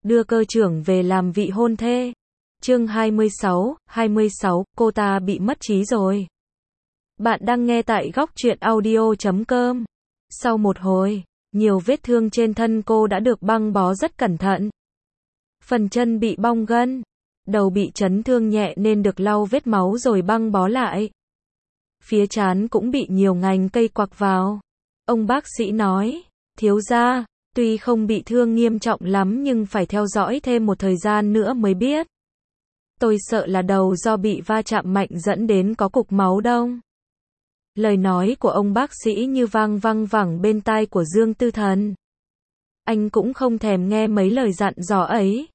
đưa cơ trưởng về làm vị hôn thê. Chương 26, cô ta bị mất trí rồi. Bạn đang nghe tại góc truyện audio.com. Sau một hồi, nhiều vết thương trên thân cô đã được băng bó rất cẩn thận. Phần chân bị bong gân, đầu bị chấn thương nhẹ nên được lau vết máu rồi băng bó lại. Phía trán cũng bị nhiều ngành cây quặc vào. Ông bác sĩ nói, thiếu gia, tuy không bị thương nghiêm trọng lắm nhưng phải theo dõi thêm một thời gian nữa mới biết. Tôi sợ là đầu do bị va chạm mạnh dẫn đến có cục máu đông. Lời nói của ông bác sĩ như vang văng vẳng bên tai của Dương Tư Thần. Anh cũng không thèm nghe mấy lời dặn dò ấy.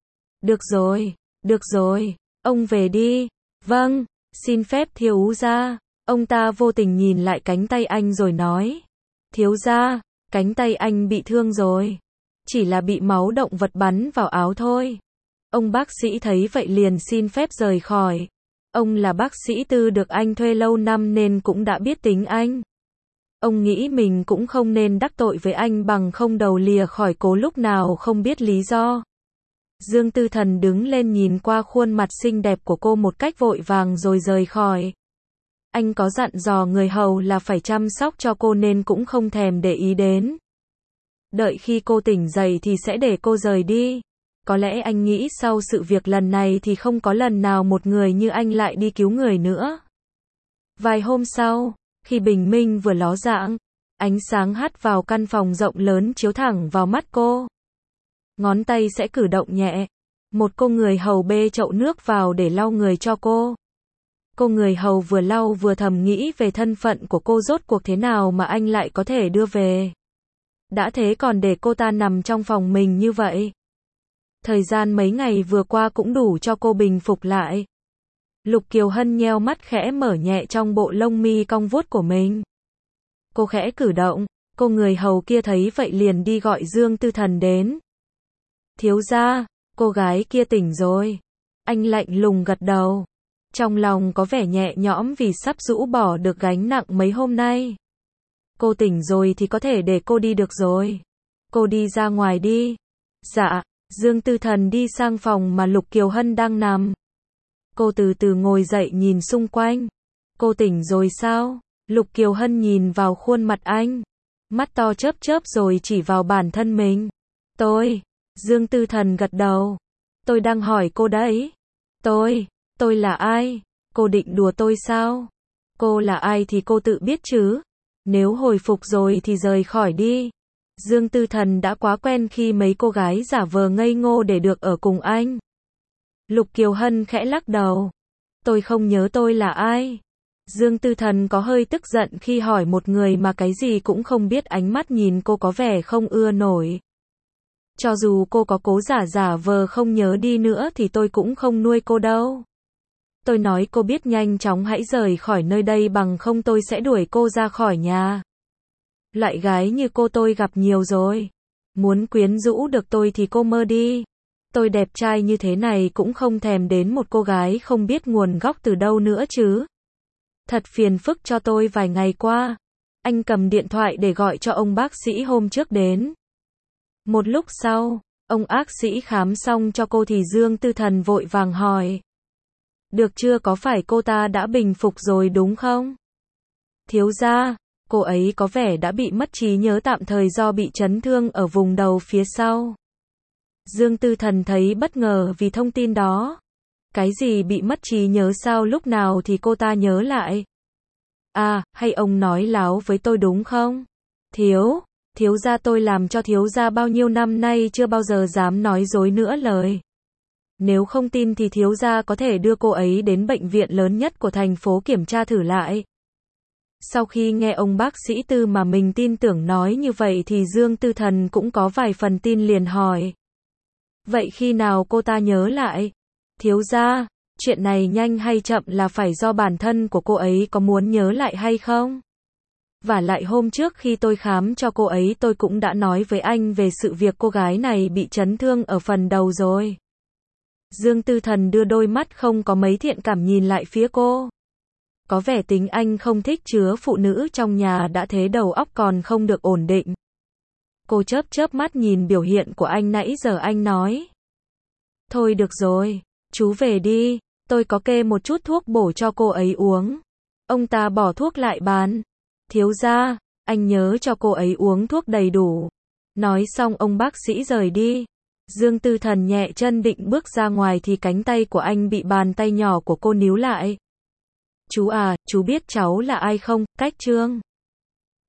Được rồi, ông về đi. Vâng, xin phép thiếu gia. Ông ta vô tình nhìn lại cánh tay anh rồi nói. Thiếu gia, cánh tay anh bị thương rồi. Chỉ là bị máu động vật bắn vào áo thôi. Ông bác sĩ thấy vậy liền xin phép rời khỏi. Ông là bác sĩ Tư được anh thuê lâu năm nên cũng đã biết tính anh. Ông nghĩ mình cũng không nên đắc tội với anh bằng không đầu lìa khỏi cố lúc nào không biết lý do. Dương Tư Thần đứng lên nhìn qua khuôn mặt xinh đẹp của cô một cách vội vàng rồi rời khỏi. Anh có dặn dò người hầu là phải chăm sóc cho cô nên cũng không thèm để ý đến. Đợi khi cô tỉnh dậy thì sẽ để cô rời đi. Có lẽ anh nghĩ sau sự việc lần này thì không có lần nào một người như anh lại đi cứu người nữa. Vài hôm sau, khi bình minh vừa ló dạng, ánh sáng hắt vào căn phòng rộng lớn chiếu thẳng vào mắt cô. Ngón tay sẽ cử động nhẹ. Một cô người hầu bê chậu nước vào để lau người cho cô. Cô người hầu vừa lau vừa thầm nghĩ về thân phận của cô rốt cuộc thế nào mà anh lại có thể đưa về. Đã thế còn để cô ta nằm trong phòng mình như vậy. Thời gian mấy ngày vừa qua cũng đủ cho cô bình phục lại. Lục Kiều Hân nheo mắt khẽ mở nhẹ trong bộ lông mi cong vuốt của mình. Cô khẽ cử động, cô người hầu kia thấy vậy liền đi gọi Dương Tư Thần đến. Thiếu gia, cô gái kia tỉnh rồi. Anh lạnh lùng gật đầu. Trong lòng có vẻ nhẹ nhõm vì sắp rũ bỏ được gánh nặng mấy hôm nay. Cô tỉnh rồi thì có thể để cô đi được rồi. Cô đi ra ngoài đi. Dạ. Dương Tư Thần đi sang phòng mà Lục Kiều Hân đang nằm. Cô từ từ ngồi dậy nhìn xung quanh. Cô tỉnh rồi sao? Lục Kiều Hân nhìn vào khuôn mặt anh. Mắt to chớp chớp rồi chỉ vào bản thân mình. Dương Tư Thần gật đầu. Tôi đang hỏi cô đấy. Tôi là ai? Cô định đùa tôi sao? Cô là ai thì cô tự biết chứ. Nếu hồi phục rồi thì rời khỏi đi. Dương Tư Thần đã quá quen khi mấy cô gái giả vờ ngây ngô để được ở cùng anh. Lục Kiều Hân khẽ lắc đầu. Tôi không nhớ tôi là ai. Dương Tư Thần có hơi tức giận khi hỏi một người mà cái gì cũng không biết, ánh mắt nhìn cô có vẻ không ưa nổi. Cho dù cô có cố giả vờ không nhớ đi nữa thì tôi cũng không nuôi cô đâu. Tôi nói cô biết nhanh chóng hãy rời khỏi nơi đây bằng không tôi sẽ đuổi cô ra khỏi nhà. Loại gái như cô tôi gặp nhiều rồi. Muốn quyến rũ được tôi thì cô mơ đi. Tôi đẹp trai như thế này cũng không thèm đến một cô gái không biết nguồn gốc từ đâu nữa chứ. Thật phiền phức cho tôi vài ngày qua. Anh cầm điện thoại để gọi cho ông bác sĩ hôm trước đến. Một lúc sau, ông bác sĩ khám xong cho cô thì Dương Tư Thần vội vàng hỏi. Được chưa, có phải cô ta đã bình phục rồi đúng không? Thiếu gia, cô ấy có vẻ đã bị mất trí nhớ tạm thời do bị chấn thương ở vùng đầu phía sau. Dương Tư Thần thấy bất ngờ vì thông tin đó. Cái gì bị mất trí nhớ, sao lúc nào thì cô ta nhớ lại? À, hay ông nói láo với tôi đúng không? Thiếu gia, tôi làm cho thiếu gia bao nhiêu năm nay chưa bao giờ dám nói dối nữa lời. Nếu không tin thì thiếu gia có thể đưa cô ấy đến bệnh viện lớn nhất của thành phố kiểm tra thử lại. Sau khi nghe ông bác sĩ Tư mà mình tin tưởng nói như vậy thì Dương Tư Thần cũng có vài phần tin, liền hỏi. Vậy khi nào cô ta nhớ lại? Thiếu gia, chuyện này nhanh hay chậm là phải do bản thân của cô ấy có muốn nhớ lại hay không. Vả lại hôm trước khi tôi khám cho cô ấy tôi cũng đã nói với anh về sự việc cô gái này bị chấn thương ở phần đầu rồi. Dương Tư Thần đưa đôi mắt không có mấy thiện cảm nhìn lại phía cô. Có vẻ tính anh không thích chứa phụ nữ trong nhà, đã thế đầu óc còn không được ổn định. Cô chớp chớp mắt nhìn biểu hiện của anh nãy giờ, anh nói. Thôi được rồi, chú về đi, tôi có kê một chút thuốc bổ cho cô ấy uống. Ông ta bỏ thuốc lại bàn. Thiếu gia, anh nhớ cho cô ấy uống thuốc đầy đủ. Nói xong ông bác sĩ rời đi. Dương Tư Thần nhẹ chân định bước ra ngoài thì cánh tay của anh bị bàn tay nhỏ của cô níu lại. Chú à, chú biết cháu là ai không? Cách Trương